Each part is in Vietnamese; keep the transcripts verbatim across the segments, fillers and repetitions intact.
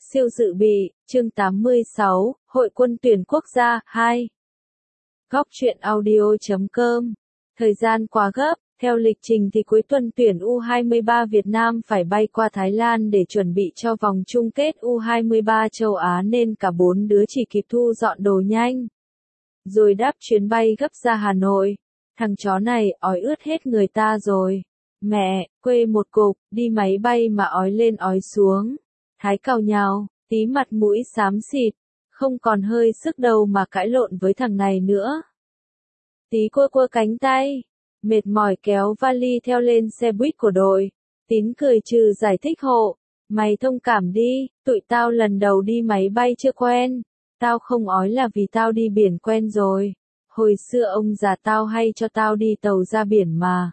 Siêu dự bị, chương tám mươi sáu, Hội quân tuyển quốc gia, hai. Góc truyện audio chấm com. Thời gian quá gấp, theo lịch trình thì cuối tuần tuyển U hai mươi ba Việt Nam phải bay qua Thái Lan để chuẩn bị cho vòng chung kết U hai mươi ba châu Á nên cả bốn đứa chỉ kịp thu dọn đồ nhanh. Rồi đáp chuyến bay gấp ra Hà Nội. Thằng chó này ói ướt hết người ta rồi. Mẹ, quê một cục, đi máy bay mà ói lên ói xuống. Thái cào nhào, tí mặt mũi xám xịt, không còn hơi sức đâu mà cãi lộn với thằng này nữa. Tí quơ quơ cánh tay, mệt mỏi kéo vali theo lên xe buýt của đội. Tín cười trừ giải thích hộ, mày thông cảm đi, tụi tao lần đầu đi máy bay chưa quen. Tao không ói là vì tao đi biển quen rồi. Hồi xưa ông già tao hay cho tao đi tàu ra biển mà.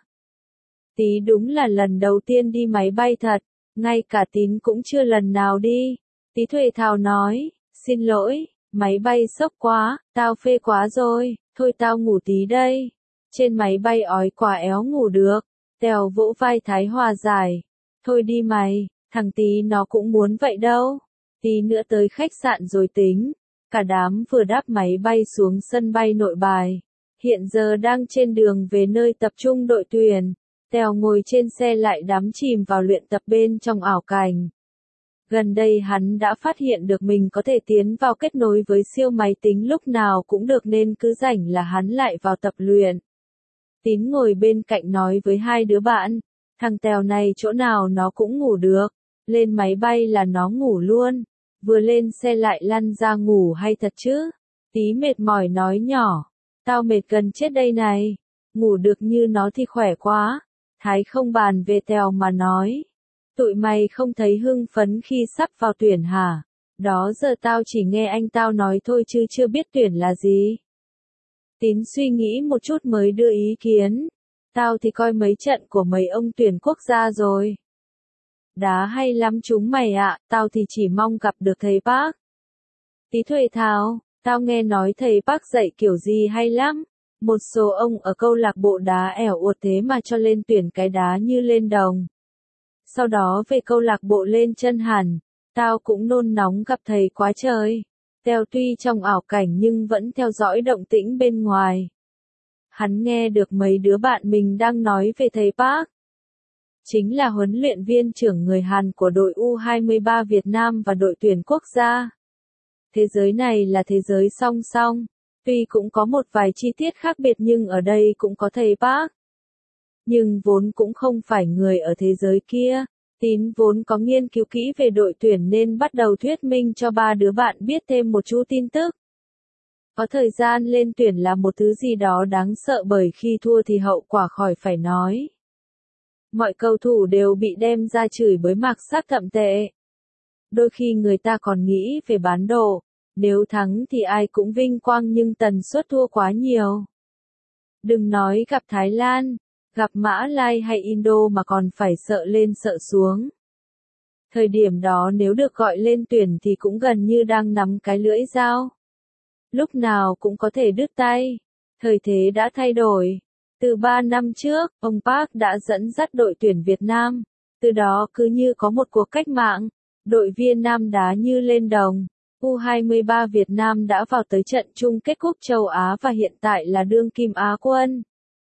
Tí đúng là lần đầu tiên đi máy bay thật, ngay cả Tín cũng chưa lần nào đi. Tí thuê thào nói, xin lỗi, máy bay sốc quá, tao phê quá rồi, thôi tao ngủ tí đây. Trên máy bay ói quá éo ngủ được. Tèo vỗ vai Thái hòa giải, thôi đi mày, thằng Tí nó cũng muốn vậy đâu. Tí nữa tới khách sạn rồi tính. Cả đám vừa đáp máy bay xuống sân bay Nội Bài. Hiện giờ đang trên đường về nơi tập trung đội tuyển. Tèo ngồi trên xe lại đắm chìm vào luyện tập bên trong ảo cảnh. Gần đây hắn đã phát hiện được mình có thể tiến vào kết nối với siêu máy tính lúc nào cũng được nên cứ rảnh là hắn lại vào tập luyện. Tín ngồi bên cạnh nói với hai đứa bạn, thằng Tèo này chỗ nào nó cũng ngủ được, lên máy bay là nó ngủ luôn, vừa lên xe lại lăn ra ngủ hay thật chứ? Tí mệt mỏi nói nhỏ, tao mệt gần chết đây này, ngủ được như nó thì khỏe quá. Thái không bàn về Tèo mà nói, tụi mày không thấy hưng phấn khi sắp vào tuyển hả? Đó giờ tao chỉ nghe anh tao nói thôi chứ chưa biết tuyển là gì. Tín suy nghĩ một chút mới đưa ý kiến, tao thì coi mấy trận của mấy ông tuyển quốc gia rồi. Đá hay lắm chúng mày ạ, tao thì chỉ mong gặp được thầy Park. Tí thuê tháo, tao nghe nói thầy Park dạy kiểu gì hay lắm. Một số ông ở câu lạc bộ đá ẻo uột thế mà cho lên tuyển cái đá như lên đồng. Sau đó về câu lạc bộ lên chân hẳn, tao cũng nôn nóng gặp thầy quá trời. Tèo tuy trong ảo cảnh nhưng vẫn theo dõi động tĩnh bên ngoài. Hắn nghe được mấy đứa bạn mình đang nói về thầy Park. Chính là huấn luyện viên trưởng người Hàn của đội U hai mươi ba Việt Nam và đội tuyển quốc gia. Thế giới này là thế giới song song. Tuy cũng có một vài chi tiết khác biệt nhưng ở đây cũng có thầy Park. Nhưng vốn cũng không phải người ở thế giới kia. Tín vốn có nghiên cứu kỹ về đội tuyển nên bắt đầu thuyết minh cho ba đứa bạn biết thêm một chút tin tức. Có thời gian lên tuyển là một thứ gì đó đáng sợ bởi khi thua thì hậu quả khỏi phải nói. Mọi cầu thủ đều bị đem ra chửi bới mạc sắc thậm tệ. Đôi khi người ta còn nghĩ về bán đồ. Nếu thắng thì ai cũng vinh quang nhưng tần suất thua quá nhiều. Đừng nói gặp Thái Lan, gặp Mã Lai hay Indo mà còn phải sợ lên sợ xuống. Thời điểm đó nếu được gọi lên tuyển thì cũng gần như đang nắm cái lưỡi dao. Lúc nào cũng có thể đứt tay. Thời thế đã thay đổi. Từ ba năm trước, ông Park đã dẫn dắt đội tuyển Việt Nam. Từ đó cứ như có một cuộc cách mạng. Đội viên nam đá như lên đồng. U hai mươi ba Việt Nam đã vào tới trận chung kết cúp châu Á và hiện tại là đương kim Á quân.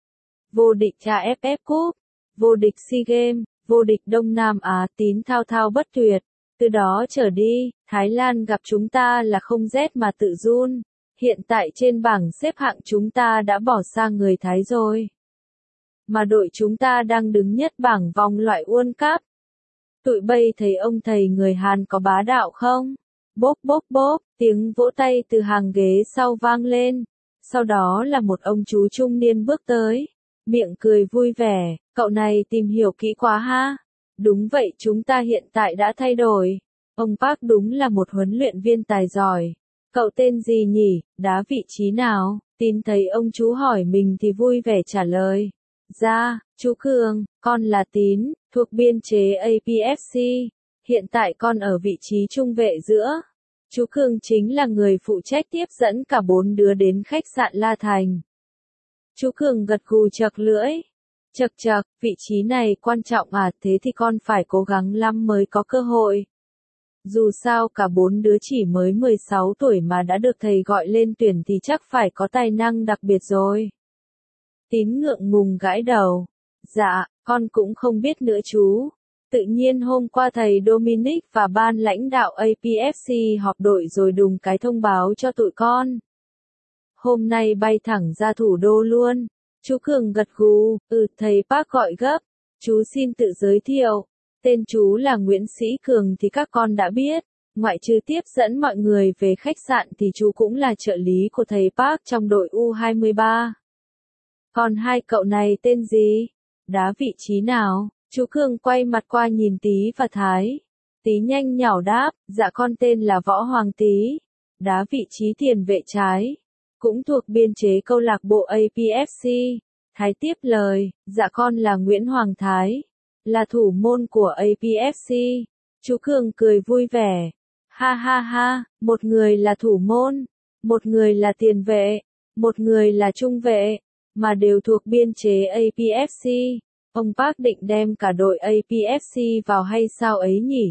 Vô địch a ép ép Cup, vô địch SEA Games, vô địch Đông Nam Á. Tín thao thao bất tuyệt. Từ đó trở đi, Thái Lan gặp chúng ta là không rét mà tự run. Hiện tại trên bảng xếp hạng chúng ta đã bỏ sang người Thái rồi. Mà đội chúng ta đang đứng nhất bảng vòng loại World Cup. Tụi bay thấy ông thầy người Hàn có bá đạo không? Bốp bốp bốp, tiếng vỗ tay từ hàng ghế sau vang lên. Sau đó là một ông chú trung niên bước tới. Miệng cười vui vẻ, cậu này tìm hiểu kỹ quá ha. Đúng vậy, chúng ta hiện tại đã thay đổi. Ông Park đúng là một huấn luyện viên tài giỏi. Cậu tên gì nhỉ, đá vị trí nào? Tín thấy ông chú hỏi mình thì vui vẻ trả lời. Dạ, chú Cường, con là Tín, thuộc biên chế a pê ép xê. Hiện tại con ở vị trí trung vệ giữa. Chú Cường chính là người phụ trách tiếp dẫn cả bốn đứa đến khách sạn La Thành. Chú Cường gật gù chật lưỡi. Chật chật, vị trí này quan trọng à, thế thì con phải cố gắng lắm mới có cơ hội. Dù sao cả bốn đứa chỉ mới mười sáu tuổi mà đã được thầy gọi lên tuyển thì chắc phải có tài năng đặc biệt rồi. Tín ngượng ngùng gãi đầu. Dạ, con cũng không biết nữa chú. Tự nhiên hôm qua thầy Dominic và ban lãnh đạo a pê ép xê họp đội rồi đùng cái thông báo cho tụi con. Hôm nay bay thẳng ra thủ đô luôn. Chú Cường gật gù, ừ thầy Park gọi gấp. Chú xin tự giới thiệu. Tên chú là Nguyễn Sĩ Cường thì các con đã biết. Ngoại trừ tiếp dẫn mọi người về khách sạn thì chú cũng là trợ lý của thầy Park trong đội U hai ba. Còn hai cậu này tên gì? Đá vị trí nào? Chú Cường quay mặt qua nhìn Tý và Thái. Tý nhanh nhảu đáp, dạ con tên là Võ Hoàng Tý. Đá vị trí tiền vệ trái. Cũng thuộc biên chế câu lạc bộ a pê ép xê. Thái tiếp lời, dạ con là Nguyễn Hoàng Thái. Là thủ môn của a pê ép xê. Chú Cường cười vui vẻ. Ha ha ha, một người là thủ môn, một người là tiền vệ, một người là trung vệ, mà đều thuộc biên chế a pê ép xê. Ông Park định đem cả đội a pê ép xê vào hay sao ấy nhỉ?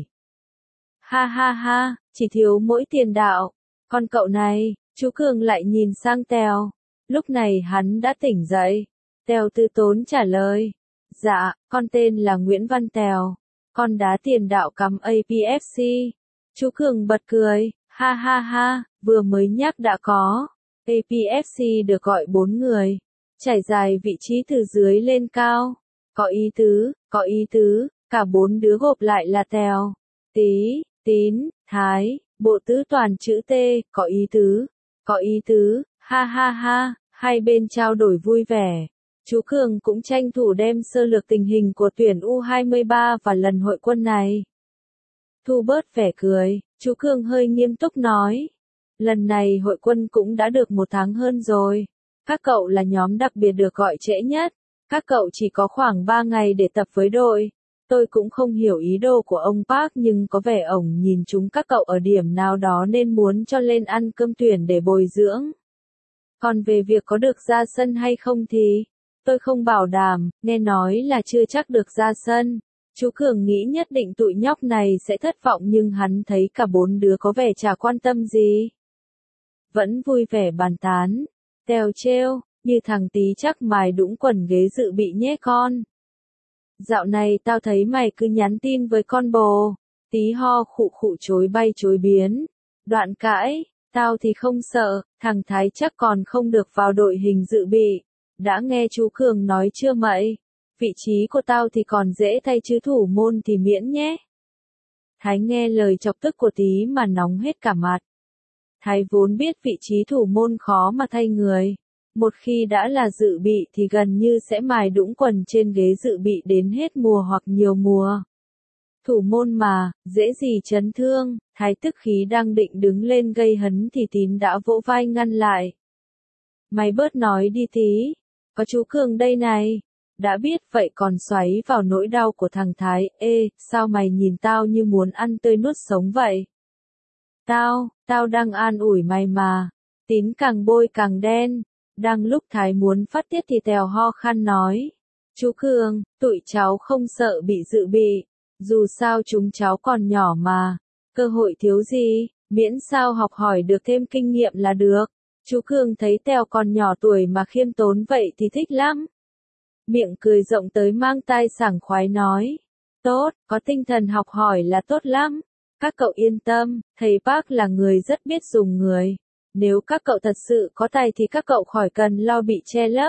Ha ha ha, chỉ thiếu mỗi tiền đạo. Còn cậu này, chú Cường lại nhìn sang Tèo. Lúc này hắn đã tỉnh dậy. Tèo từ tốn trả lời. Dạ, con tên là Nguyễn Văn Tèo. Con đá tiền đạo cắm a pê ép xê. Chú Cường bật cười. Ha ha ha, vừa mới nhắc đã có. a pê ép xê được gọi bốn người. Trải dài vị trí từ dưới lên cao. Có ý tứ, có ý tứ, cả bốn đứa gộp lại là Tèo, Tý, Tín, Thái, bộ tứ toàn chữ T, có ý tứ, có ý tứ, ha ha ha, hai bên trao đổi vui vẻ. Chú Cường cũng tranh thủ đem sơ lược tình hình của tuyển U hai ba và lần hội quân này. Thu bớt vẻ cười, chú Cường hơi nghiêm túc nói. Lần này hội quân cũng đã được một tháng hơn rồi. Các cậu là nhóm đặc biệt được gọi trễ nhất. Các cậu chỉ có khoảng ba ngày để tập với đội. Tôi cũng không hiểu ý đồ của ông Park nhưng có vẻ ổng nhìn chúng các cậu ở điểm nào đó nên muốn cho lên ăn cơm tuyển để bồi dưỡng. Còn về việc có được ra sân hay không thì, tôi không bảo đảm, nghe nói là chưa chắc được ra sân. Chú Cường nghĩ nhất định tụi nhóc này sẽ thất vọng nhưng hắn thấy cả bốn đứa có vẻ chả quan tâm gì. Vẫn vui vẻ bàn tán. Tèo trêu. Như thằng Tý chắc mày đũng quần ghế dự bị nhé con. Dạo này tao thấy mày cứ nhắn tin với con bồ. Tý ho khụ khụ chối bay chối biến. Đoạn cãi, tao thì không sợ, thằng Thái chắc còn không được vào đội hình dự bị. Đã nghe chú Cường nói chưa mậy? Vị trí của tao thì còn dễ thay chứ thủ môn thì miễn nhé. Thái nghe lời chọc tức của Tý mà nóng hết cả mặt. Thái vốn biết vị trí thủ môn khó mà thay người. Một khi đã là dự bị thì gần như sẽ mài đũng quần trên ghế dự bị đến hết mùa hoặc nhiều mùa. Thủ môn mà, dễ gì chấn thương, Thái tức khí đang định đứng lên gây hấn thì Tín đã vỗ vai ngăn lại. Mày bớt nói đi Tí, có chú Cường đây này. Đã biết vậy còn xoáy vào nỗi đau của thằng Thái. Ê, sao mày nhìn tao như muốn ăn tươi nuốt sống vậy? Tao, tao đang an ủi mày mà. Tín càng bôi càng đen. Đang lúc Thái muốn phát tiết thì Tèo ho khan nói. Chú Cường, tụi cháu không sợ bị dự bị. Dù sao chúng cháu còn nhỏ mà. Cơ hội thiếu gì, miễn sao học hỏi được thêm kinh nghiệm là được. Chú Cường thấy Tèo còn nhỏ tuổi mà khiêm tốn vậy thì thích lắm. Miệng cười rộng tới mang tai sảng khoái nói. Tốt, có tinh thần học hỏi là tốt lắm. Các cậu yên tâm, thầy Park là người rất biết dùng người. Nếu các cậu thật sự có tài thì các cậu khỏi cần lo bị che lấp.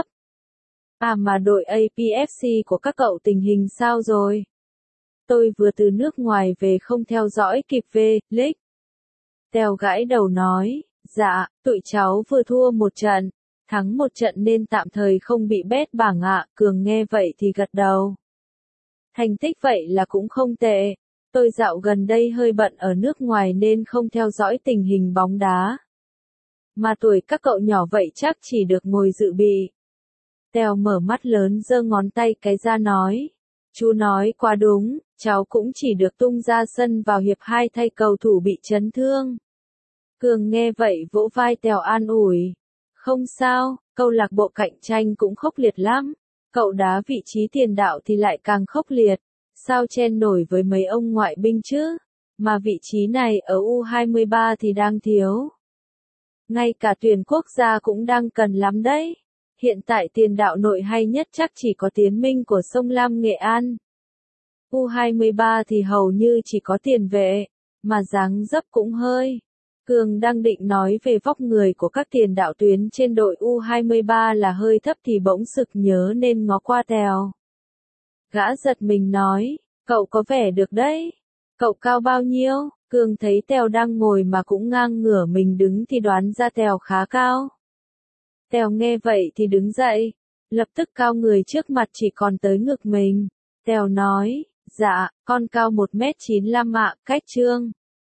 À mà đội a pê ép xê của các cậu tình hình sao rồi? Tôi vừa từ nước ngoài về không theo dõi kịp về, League. Tèo gãi đầu nói, dạ, tụi cháu vừa thua một trận, thắng một trận nên tạm thời không bị bét bảng ạ. Cường nghe vậy thì gật đầu. Thành tích vậy là cũng không tệ. Tôi dạo gần đây hơi bận ở nước ngoài nên không theo dõi tình hình bóng đá. Mà tuổi các cậu nhỏ vậy chắc chỉ được ngồi dự bị. Tèo mở mắt lớn giơ ngón tay cái ra nói. Chú nói quá đúng, cháu cũng chỉ được tung ra sân vào hiệp hai thay cầu thủ bị chấn thương. Cường nghe vậy vỗ vai Tèo an ủi. Không sao, câu lạc bộ cạnh tranh cũng khốc liệt lắm. Cậu đá vị trí tiền đạo thì lại càng khốc liệt. Sao chen nổi với mấy ông ngoại binh chứ? Mà vị trí này ở U hai mươi ba thì đang thiếu. Ngay cả tuyển quốc gia cũng đang cần lắm đấy. Hiện tại tiền đạo nội hay nhất chắc chỉ có Tiến Minh của Sông Lam Nghệ An. U hai mươi ba thì hầu như chỉ có tiền vệ, mà dáng dấp cũng hơi. Cường đang định nói về vóc người của các tiền đạo tuyến trên đội U hai mươi ba là hơi thấp thì bỗng sực nhớ nên ngó qua Tèo. Gã giật mình nói, cậu có vẻ được đấy. Cậu cao bao nhiêu? Cường thấy Tèo đang ngồi mà cũng ngang ngửa mình đứng thì đoán ra Tèo khá cao. Tèo nghe vậy thì đứng dậy, lập tức cao người trước mặt chỉ còn tới ngực mình. Tèo nói, dạ, con cao một mét chín lăm ạ, cách Trương.